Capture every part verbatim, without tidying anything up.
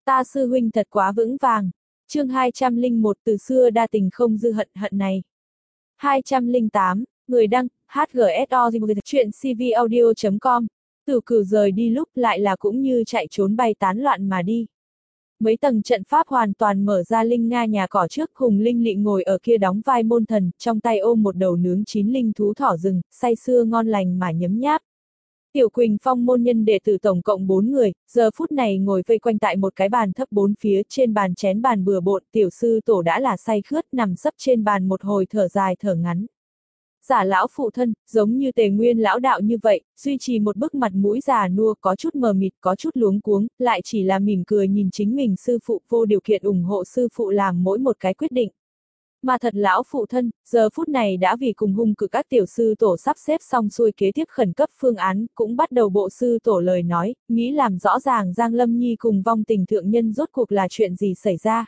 Ta sư huynh thật quá vững vàng. Chương hai trăm lẻ một từ xưa đa tình không dư hận hận này. hai trăm lẻ tám, người đăng, hát giê ét o chuyện cvaudio chấm com. Tử Cửu rời đi lúc lại là cũng như chạy trốn bay tán loạn mà đi. Mấy tầng trận pháp hoàn toàn mở ra linh nga nhà cỏ trước, Hùng Linh Lị ngồi ở kia đóng vai môn thần, trong tay ôm một đầu nướng chín linh thú thỏ rừng, say sưa ngon lành mà nhấm nháp. Tiểu Quỳnh Phong môn nhân đệ tử tổng cộng bốn người, giờ phút này ngồi vây quanh tại một cái bàn thấp bốn phía, trên bàn chén bàn bừa bộn, tiểu sư tổ đã là say khướt nằm sấp trên bàn một hồi thở dài thở ngắn. Giả lão phụ thân, giống như Tề Nguyên lão đạo như vậy, duy trì một bức mặt mũi già nua, có chút mờ mịt, có chút luống cuống, lại chỉ là mỉm cười nhìn chính mình sư phụ, vô điều kiện ủng hộ sư phụ làm mỗi một cái quyết định. Mà thật lão phụ thân, giờ phút này đã vì cùng hung cự các tiểu sư tổ sắp xếp xong xuôi kế tiếp khẩn cấp phương án, cũng bắt đầu bộ sư tổ lời nói, nghĩ làm rõ ràng Giang Lâm Nhi cùng vong tình thượng nhân rốt cuộc là chuyện gì xảy ra.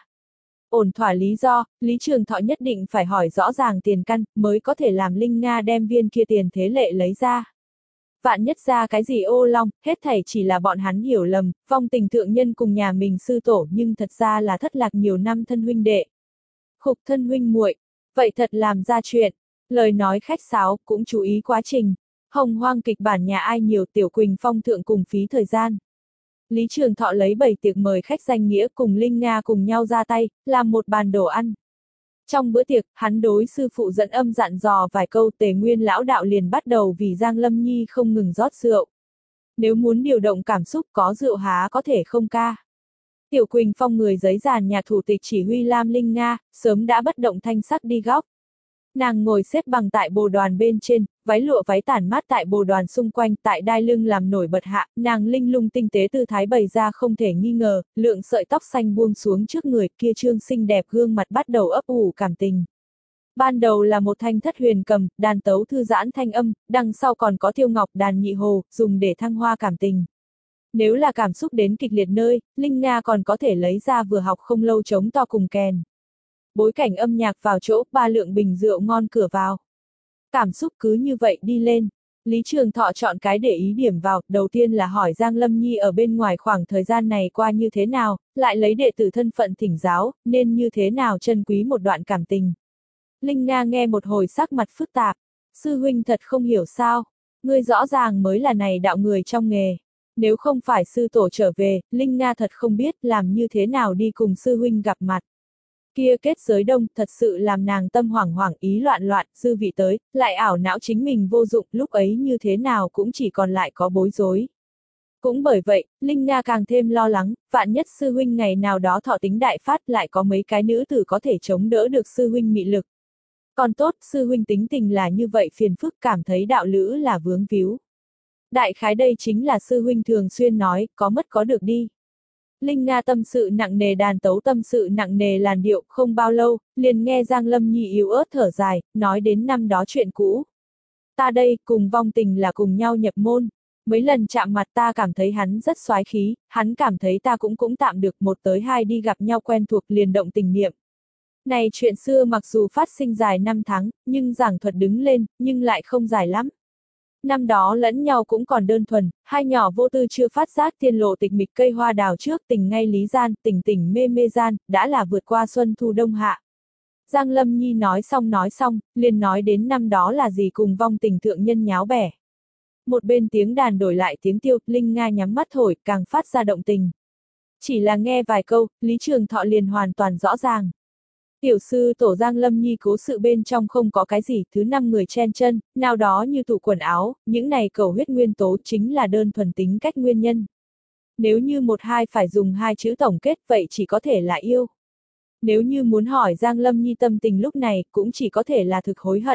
Ổn thỏa lý do, Lý Trường Thọ nhất định phải hỏi rõ ràng tiền căn, mới có thể làm Linh Nga đem viên kia tiền thế lệ lấy ra. Vạn nhất ra cái gì ô long, hết thảy chỉ là bọn hắn hiểu lầm, vong tình thượng nhân cùng nhà mình sư tổ nhưng thật ra là thất lạc nhiều năm thân huynh đệ. Khục thân huynh muội, vậy thật làm ra chuyện. Lời nói khách sáo, cũng chú ý quá trình. Hồng hoang kịch bản nhà ai nhiều, Tiểu Quỳnh Phong thượng cùng phí thời gian. Lý Trường Thọ lấy bảy tiệc mời khách danh nghĩa cùng Linh Nga cùng nhau ra tay, làm một bàn đồ ăn. Trong bữa tiệc, hắn đối sư phụ dẫn âm dặn dò vài câu, Tề Nguyên lão đạo liền bắt đầu vì Giang Lâm Nhi không ngừng rót rượu. Nếu muốn điều động cảm xúc có rượu há có thể không ca. Tiểu Quỳnh Phong người giấy giàn nhà thủ tịch chỉ huy Lam Linh Nga, sớm đã bất động thanh sắc đi góc. Nàng ngồi xếp bằng tại bồ đoàn bên trên, váy lụa váy tản mát tại bồ đoàn xung quanh, tại đai lưng làm nổi bật hạ, nàng linh lung tinh tế tư thái bày ra không thể nghi ngờ, lượng sợi tóc xanh buông xuống trước người, kia trương xinh đẹp gương mặt bắt đầu ấp ủ cảm tình. Ban đầu là một thanh thất huyền cầm, đàn tấu thư giãn thanh âm, đằng sau còn có tiêu ngọc đàn nhị hồ, dùng để thăng hoa cảm tình. Nếu là cảm xúc đến kịch liệt nơi, Linh Nga còn có thể lấy ra vừa học không lâu trống to cùng kèn. Bối cảnh âm nhạc vào chỗ, ba lượng bình rượu ngon cửa vào. Cảm xúc cứ như vậy đi lên. Lý Trường Thọ chọn cái để ý điểm vào, đầu tiên là hỏi Giang Lâm Nhi ở bên ngoài khoảng thời gian này qua như thế nào, lại lấy đệ tử thân phận thỉnh giáo, nên như thế nào trân quý một đoạn cảm tình. Linh Nga nghe một hồi sắc mặt phức tạp. Sư huynh thật không hiểu sao, ngươi rõ ràng mới là này đạo người trong nghề. Nếu không phải sư tổ trở về, Linh Nga thật không biết làm như thế nào đi cùng sư huynh gặp mặt. Kia kết giới đông thật sự làm nàng tâm hoảng hoảng ý loạn loạn, dư vị tới, lại ảo não chính mình vô dụng, lúc ấy như thế nào cũng chỉ còn lại có bối rối. Cũng bởi vậy, Linh Nga càng thêm lo lắng, vạn nhất sư huynh ngày nào đó thọ tính đại phát lại có mấy cái nữ tử có thể chống đỡ được sư huynh mị lực. Còn tốt, sư huynh tính tình là như vậy phiền phức, cảm thấy đạo lữ là vướng víu. Đại khái đây chính là sư huynh thường xuyên nói, có mất có được đi. Linh Nga tâm sự nặng nề đàn tấu tâm sự nặng nề làn điệu, không bao lâu, liền nghe Giang Lâm Nhi yếu ớt thở dài, nói đến năm đó chuyện cũ. Ta đây, cùng vong tình là cùng nhau nhập môn. Mấy lần chạm mặt ta cảm thấy hắn rất soái khí, hắn cảm thấy ta cũng cũng tạm được, một tới hai đi gặp nhau quen thuộc liền động tình niệm. Này chuyện xưa mặc dù phát sinh dài năm tháng, nhưng giảng thuật đứng lên, nhưng lại không dài lắm. Năm đó lẫn nhau cũng còn đơn thuần, hai nhỏ vô tư chưa phát giác tiên lộ tịch mịch cây hoa đào trước, tình ngay lý gian, tình tình mê mê gian, đã là vượt qua xuân thu đông hạ. Giang Lâm Nhi nói xong nói xong, liền nói đến năm đó là gì cùng vong tình thượng nhân nháo bẻ. Một bên tiếng đàn đổi lại tiếng tiêu, Linh Nga nhắm mắt thổi, càng phát ra động tình. Chỉ là nghe vài câu, Lý Trường Thọ liền hoàn toàn rõ ràng. Tiểu sư tổ Giang Lâm Nhi cố sự bên trong không có cái gì, thứ năm người chen chân, nào đó như tủ quần áo, những này cầu huyết nguyên tố chính là đơn thuần tính cách nguyên nhân. Nếu như một hai phải dùng hai chữ tổng kết vậy chỉ có thể là yêu. Nếu như muốn hỏi Giang Lâm Nhi tâm tình lúc này cũng chỉ có thể là thực hối hận.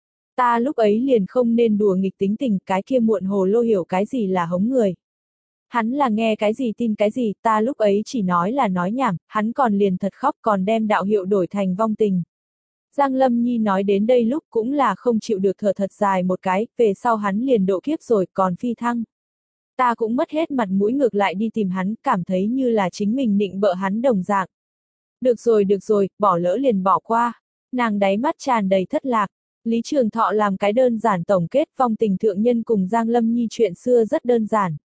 Ta lúc ấy liền không nên đùa nghịch tính tình, cái kia muộn hồ lô hiểu cái gì là hống người. Hắn là nghe cái gì tin cái gì, ta lúc ấy chỉ nói là nói nhảm, hắn còn liền thật khóc còn đem đạo hiệu đổi thành vong tình. Giang Lâm Nhi nói đến đây lúc cũng là không chịu được thở thật dài một cái, về sau hắn liền độ kiếp rồi còn phi thăng. Ta cũng mất hết mặt mũi ngược lại đi tìm hắn, cảm thấy như là chính mình nịnh bợ hắn đồng dạng. Được rồi được rồi, bỏ lỡ liền bỏ qua. Nàng đáy mắt tràn đầy thất lạc. Lý Trường Thọ làm cái đơn giản tổng kết vong tình thượng nhân cùng Giang Lâm Nhi chuyện xưa rất đơn giản.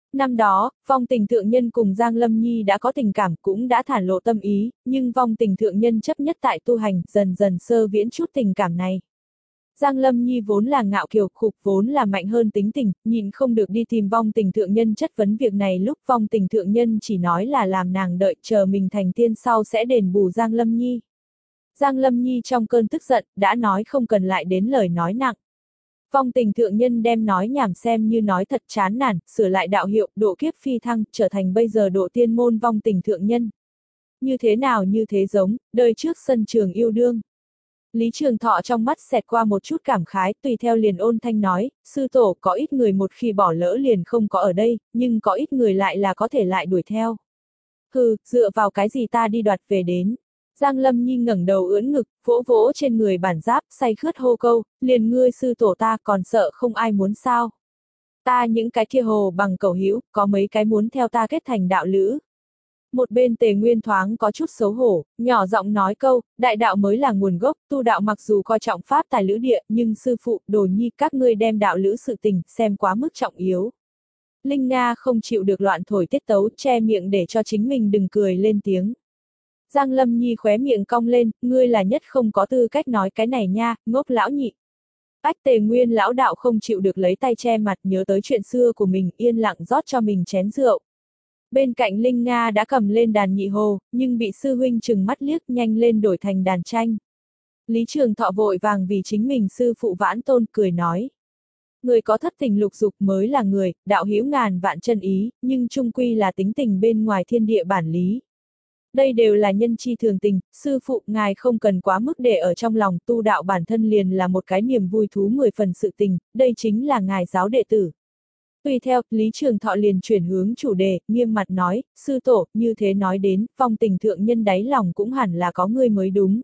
Năm đó, Vong Tình thượng nhân cùng Giang Lâm Nhi đã có tình cảm, cũng đã thản lộ tâm ý, nhưng Vong Tình thượng nhân chấp nhất tại tu hành, dần dần sơ viễn chút tình cảm này. Giang Lâm Nhi vốn là ngạo kiều, khục vốn là mạnh hơn tính tình, nhịn không được đi tìm Vong Tình thượng nhân chất vấn việc này, lúc Vong Tình thượng nhân chỉ nói là làm nàng đợi chờ mình thành tiên sau sẽ đền bù Giang Lâm Nhi. Giang Lâm Nhi trong cơn tức giận, đã nói không cần lại đến lời nói nặng. Vong Tình thượng nhân đem nói nhảm xem như nói thật, chán nản, sửa lại đạo hiệu, độ kiếp phi thăng, trở thành bây giờ độ tiên môn Vong Tình thượng nhân. Như thế nào như thế giống, đời trước sân trường yêu đương. Lý Trường Thọ trong mắt xẹt qua một chút cảm khái, tùy theo liền ôn thanh nói, sư tổ, có ít người một khi bỏ lỡ liền không có ở đây, nhưng có ít người lại là có thể lại đuổi theo. Hừ, dựa vào cái gì ta đi đoạt về đến. Giang Lâm Nhi ngẩng đầu ưỡn ngực, vỗ vỗ trên người bản giáp, say khướt hô câu, liền ngươi sư tổ ta còn sợ không ai muốn sao. Ta những cái kia hồ bằng cẩu hữu, có mấy cái muốn theo ta kết thành đạo lữ. Một bên Tề Nguyên thoáng có chút xấu hổ, nhỏ giọng nói câu, đại đạo mới là nguồn gốc, tu đạo mặc dù coi trọng pháp tài lữ địa, nhưng sư phụ, đồ nhi các ngươi đem đạo lữ sự tình, xem quá mức trọng yếu. Linh Nga không chịu được loạn thổi tiết tấu, che miệng để cho chính mình đừng cười lên tiếng. Giang Lâm Nhi khóe miệng cong lên, ngươi là nhất không có tư cách nói cái này nha, ngốc lão nhị. Ách Tề Nguyên lão đạo không chịu được lấy tay che mặt, nhớ tới chuyện xưa của mình, yên lặng rót cho mình chén rượu. Bên cạnh Linh Nga đã cầm lên đàn nhị hồ, nhưng bị sư huynh trừng mắt liếc, nhanh lên đổi thành đàn tranh. Lý Trường Thọ vội vàng vì chính mình sư phụ vãn tôn, cười nói. Người có thất tình lục dục mới là người, đạo hữu ngàn vạn chân ý, nhưng chung quy là tính tình bên ngoài thiên địa bản lý. Đây đều là nhân chi thường tình, sư phụ ngài không cần quá mức để ở trong lòng, tu đạo bản thân liền là một cái niềm vui thú mười phần sự tình, đây chính là ngài giáo đệ tử. Tùy theo, Lý Trường Thọ liền chuyển hướng chủ đề, nghiêm mặt nói, sư tổ, như thế nói đến, Vong Tình thượng nhân đáy lòng cũng hẳn là có ngươi mới đúng.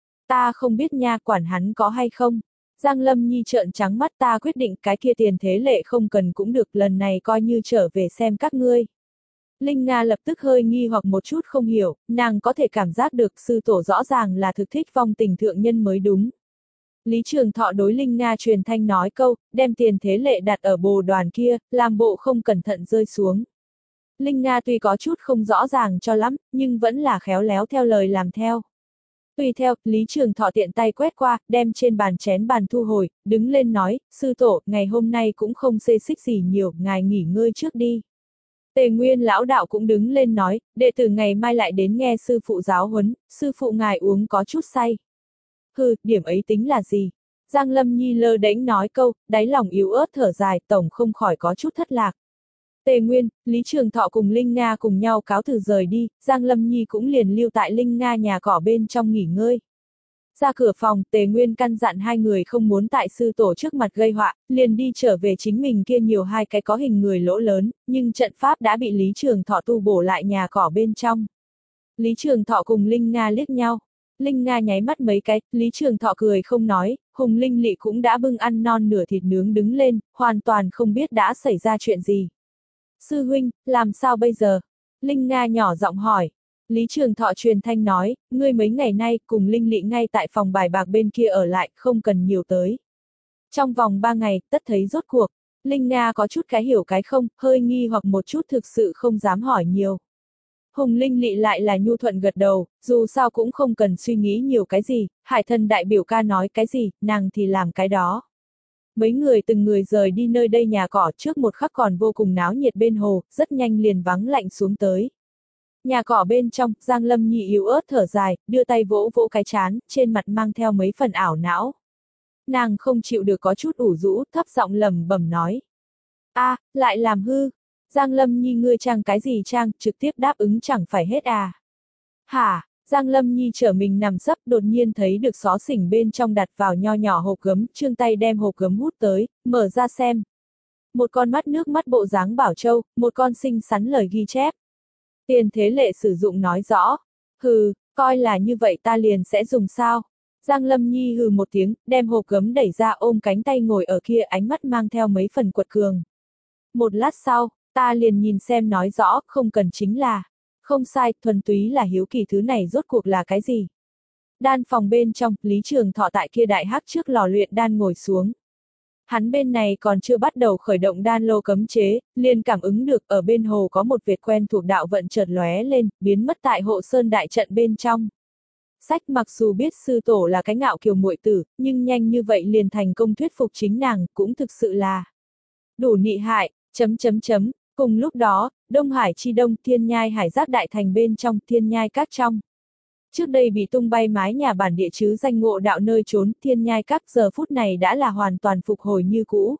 Ta không biết nha, quản hắn có hay không. Giang Lâm Nhi trợn trắng mắt, ta quyết định cái kia tiền thế lệ không cần cũng được, lần này coi như trở về xem các ngươi. Linh Nga lập tức hơi nghi hoặc một chút không hiểu, nàng có thể cảm giác được sư tổ rõ ràng là thực thích Vong Tình thượng nhân mới đúng. Lý Trường Thọ đối Linh Nga truyền thanh nói câu, đem tiền thế lệ đặt ở bồ đoàn kia, làm bộ không cẩn thận rơi xuống. Linh Nga tuy có chút không rõ ràng cho lắm, nhưng vẫn là khéo léo theo lời làm theo. Tùy theo, Lý Trường Thọ tiện tay quét qua, đem trên bàn chén bàn thu hồi, đứng lên nói, sư tổ, ngày hôm nay cũng không xê xích gì nhiều, ngài nghỉ ngơi trước đi. Tề Nguyên lão đạo cũng đứng lên nói, đệ tử ngày mai lại đến nghe sư phụ giáo huấn, sư phụ ngài uống có chút say. Hừ, điểm ấy tính là gì? Giang Lâm Nhi lơ đễnh nói câu, đáy lòng yếu ớt thở dài, tổng không khỏi có chút thất lạc. Tề Nguyên, Lý Trường Thọ cùng Linh Nga cùng nhau cáo từ rời đi, Giang Lâm Nhi cũng liền lưu tại Linh Nga nhà cỏ bên trong nghỉ ngơi. Ra cửa phòng, Tề Nguyên căn dặn hai người không muốn tại sư tổ trước mặt gây họa, liền đi trở về chính mình kia nhiều hai cái có hình người lỗ lớn, nhưng trận pháp đã bị Lý Trường Thọ tu bổ lại nhà cỏ bên trong. Lý Trường Thọ cùng Linh Nga liếc nhau. Linh Nga nháy mắt mấy cái, Lý Trường Thọ cười không nói, Hùng Linh Lị cũng đã bưng ăn non nửa thịt nướng đứng lên, hoàn toàn không biết đã xảy ra chuyện gì. Sư huynh, làm sao bây giờ? Linh Nga nhỏ giọng hỏi. Lý Trường Thọ truyền thanh nói, ngươi mấy ngày nay cùng Linh Lị ngay tại phòng bài bạc bên kia ở lại, không cần nhiều tới. Trong vòng ba ngày, tất thấy rốt cuộc. Linh Nga có chút cái hiểu cái không, hơi nghi hoặc một chút thực sự không dám hỏi nhiều. Hùng Linh Lị lại là nhu thuận gật đầu, dù sao cũng không cần suy nghĩ nhiều cái gì, Hải Thần đại biểu ca nói cái gì, nàng thì làm cái đó. Mấy người từng người rời đi nơi đây nhà cỏ, trước một khắc còn vô cùng náo nhiệt bên hồ, rất nhanh liền vắng lạnh xuống tới. Nhà cỏ bên trong, Giang Lâm Nhi yếu ớt thở dài, đưa tay vỗ vỗ cái chán, trên mặt mang theo mấy phần ảo não. Nàng không chịu được có chút ủ rũ, thấp giọng lẩm bẩm nói. A, à, lại làm hư. Giang Lâm Nhi ngươi trang cái gì trang, trực tiếp đáp ứng chẳng phải hết à. Hả, Giang Lâm Nhi trở mình nằm sấp, đột nhiên thấy được xó xỉnh bên trong đặt vào nho nhỏ hộp gấm, trương tay đem hộp gấm hút tới, mở ra xem. Một con mắt nước mắt bộ dáng bảo châu, một con xinh xắn lời ghi chép. Tiền thế lệ sử dụng nói rõ. Hừ, coi là như vậy ta liền sẽ dùng sao. Giang Lâm Nhi hừ một tiếng, đem hộp gấm đẩy ra ôm cánh tay ngồi ở kia, ánh mắt mang theo mấy phần quật cường. Một lát sau, ta liền nhìn xem nói rõ, không cần chính là. Không sai, thuần túy là hiếu kỳ thứ này rốt cuộc là cái gì. Đan phòng bên trong, Lý Trường Thọ tại kia đại hắc trước lò luyện đan ngồi xuống. Hắn bên này còn chưa bắt đầu khởi động đan lô cấm chế, liền cảm ứng được ở bên hồ có một vệt quen thuộc đạo vận chợt lóe lên, biến mất tại hộ sơn đại trận bên trong. Sách mặc dù biết sư tổ là cái ngạo kiều muội tử, nhưng nhanh như vậy liền thành công thuyết phục chính nàng, cũng thực sự là đủ nị hại, chấm chấm chấm, cùng lúc đó, Đông Hải chi đông Thiên Nhai Hải Giác đại thành bên trong Thiên Nhai Các trong. Trước đây bị tung bay mái nhà bản địa chứ danh ngộ đạo nơi trốn Thiên Nhai Các giờ phút này đã là hoàn toàn phục hồi như cũ.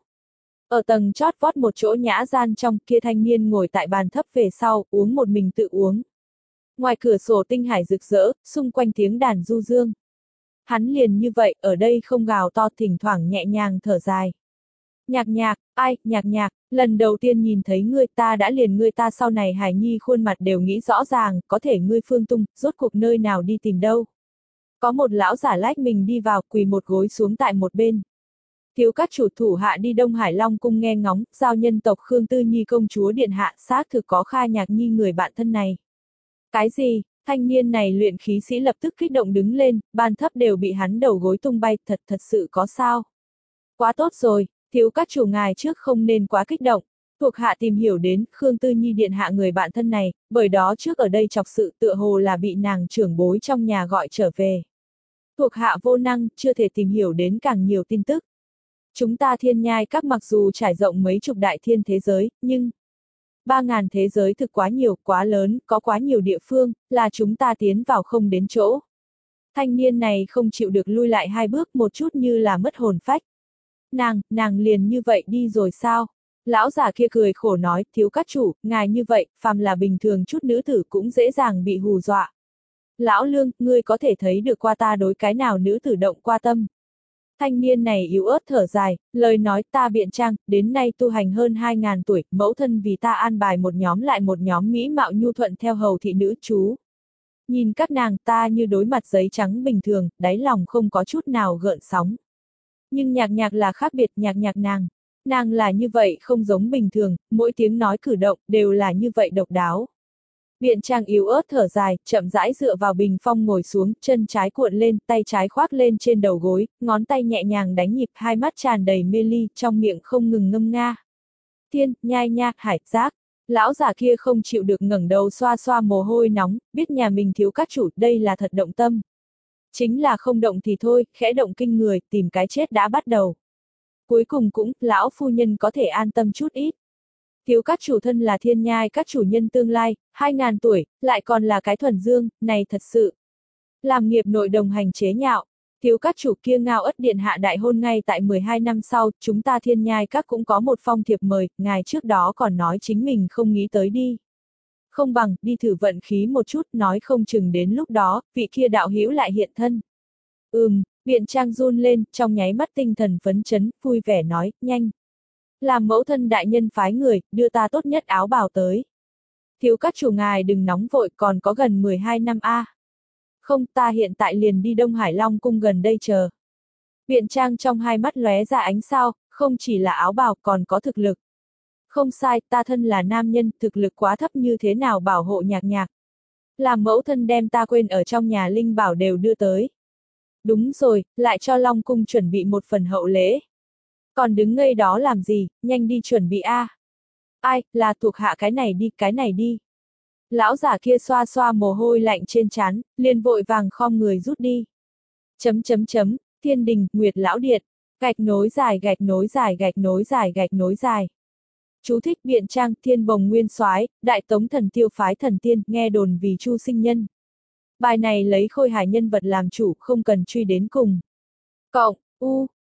Ở tầng chót vót một chỗ nhã gian trong kia thanh niên ngồi tại bàn thấp về sau, uống một mình tự uống. Ngoài cửa sổ tinh hải rực rỡ, xung quanh tiếng đàn du dương. Hắn liền như vậy, ở đây không gào to thỉnh thoảng nhẹ nhàng thở dài. Nhạc nhạc, ai, nhạc nhạc, lần đầu tiên nhìn thấy ngươi ta đã liền ngươi ta sau này Hải Nhi khuôn mặt đều nghĩ rõ ràng, có thể ngươi Phương Tung, rốt cuộc nơi nào đi tìm đâu. Có một lão giả lách mình đi vào, quỳ một gối xuống tại một bên. Thiếu các chủ thủ hạ đi Đông Hải Long cung nghe ngóng, giao nhân tộc Khương Tư Nhi công chúa điện hạ xác thực có Kha Nhạc Nhi người bạn thân này. Cái gì, thanh niên này luyện khí sĩ lập tức kích động đứng lên, ban thấp đều bị hắn đầu gối tung bay, thật thật sự có sao. Quá tốt rồi, thiếu các chủ ngài trước không nên quá kích động. Thuộc hạ tìm hiểu đến, Khương Tư Nhi điện hạ người bạn thân này, bởi đó trước ở đây chọc sự tựa hồ là bị nàng trưởng bối trong nhà gọi trở về. Thuộc hạ vô năng, chưa thể tìm hiểu đến càng nhiều tin tức. Chúng ta Thiên Nhai Các mặc dù trải rộng mấy chục đại thiên thế giới, nhưng ba ngàn thế giới thực quá nhiều, quá lớn, có quá nhiều địa phương, là chúng ta tiến vào không đến chỗ. Thanh niên này không chịu được lui lại hai bước một chút như là mất hồn phách. Nàng, nàng liền như vậy đi rồi sao? Lão già kia cười khổ nói, thiếu các chủ, ngài như vậy, phàm là bình thường chút nữ tử cũng dễ dàng bị hù dọa. Lão Lương, ngươi có thể thấy được qua ta đối cái nào nữ tử động qua tâm. Thanh niên này yếu ớt thở dài, lời nói ta biện trang, đến nay tu hành hơn hai ngàn tuổi, mẫu thân vì ta an bài một nhóm lại một nhóm mỹ mạo nhu thuận theo hầu thị nữ chú. Nhìn các nàng ta như đối mặt giấy trắng bình thường, đáy lòng không có chút nào gợn sóng. Nhưng nhạc nhạc là khác biệt, nhạc nhạc nàng. Nàng là như vậy không giống bình thường, mỗi tiếng nói cử động đều là như vậy độc đáo. Biện trang yếu ớt thở dài, chậm rãi dựa vào bình phong ngồi xuống, chân trái cuộn lên, tay trái khoác lên trên đầu gối, ngón tay nhẹ nhàng đánh nhịp, hai mắt tràn đầy mê ly, trong miệng không ngừng ngâm nga. Thiên, nhai nha, hải, giác. Lão già kia không chịu được ngẩng đầu xoa xoa mồ hôi nóng, biết nhà mình thiếu các chủ, đây là thật động tâm. Chính là không động thì thôi, khẽ động kinh người, tìm cái chết đã bắt đầu. Cuối cùng cũng, lão phu nhân có thể an tâm chút ít. Thiếu các chủ thân là Thiên Nhai các chủ nhân tương lai, hai ngàn tuổi, lại còn là cái thuần dương, này thật sự. Làm nghiệp nội đồng hành chế nhạo, thiếu các chủ kia ngao ất điện hạ đại hôn ngay tại mười hai năm sau, chúng ta Thiên Nhai các cũng có một phong thiệp mời, ngài trước đó còn nói chính mình không nghĩ tới đi. Không bằng, đi thử vận khí một chút, nói không chừng đến lúc đó, vị kia đạo hữu lại hiện thân. Ừm, biện trang run lên, trong nháy mắt tinh thần phấn chấn, vui vẻ nói, nhanh. Làm mẫu thân đại nhân phái người, đưa ta tốt nhất áo bào tới. Thiếu các chủ ngài đừng nóng vội, còn có gần mười hai năm a. À. Không, ta hiện tại liền đi Đông Hải Long cung gần đây chờ. Biện trang trong hai mắt lóe ra ánh sao, không chỉ là áo bào còn có thực lực. Không sai, ta thân là nam nhân, thực lực quá thấp như thế nào bảo hộ nhạc nhạc. Làm mẫu thân đem ta quên ở trong nhà linh bảo đều đưa tới. Đúng rồi, lại cho Long cung chuẩn bị một phần hậu lễ. Còn đứng ngây đó làm gì, nhanh đi chuẩn bị a. À. Ai, là thuộc hạ cái này đi, cái này đi. Lão giả kia xoa xoa mồ hôi lạnh trên trán, liền vội vàng khom người rút đi. Chấm chấm chấm, Thiên Đình, Nguyệt Lão Điện, gạch nối dài gạch nối dài gạch nối dài gạch nối dài. Chú thích biện trang, Thiên Bồng Nguyên Soái, Đại Tống thần tiêu phái thần tiên, nghe đồn vì Chu sinh nhân. Bài này lấy Khôi Hải nhân vật làm chủ, không cần truy đến cùng. Cộng, u,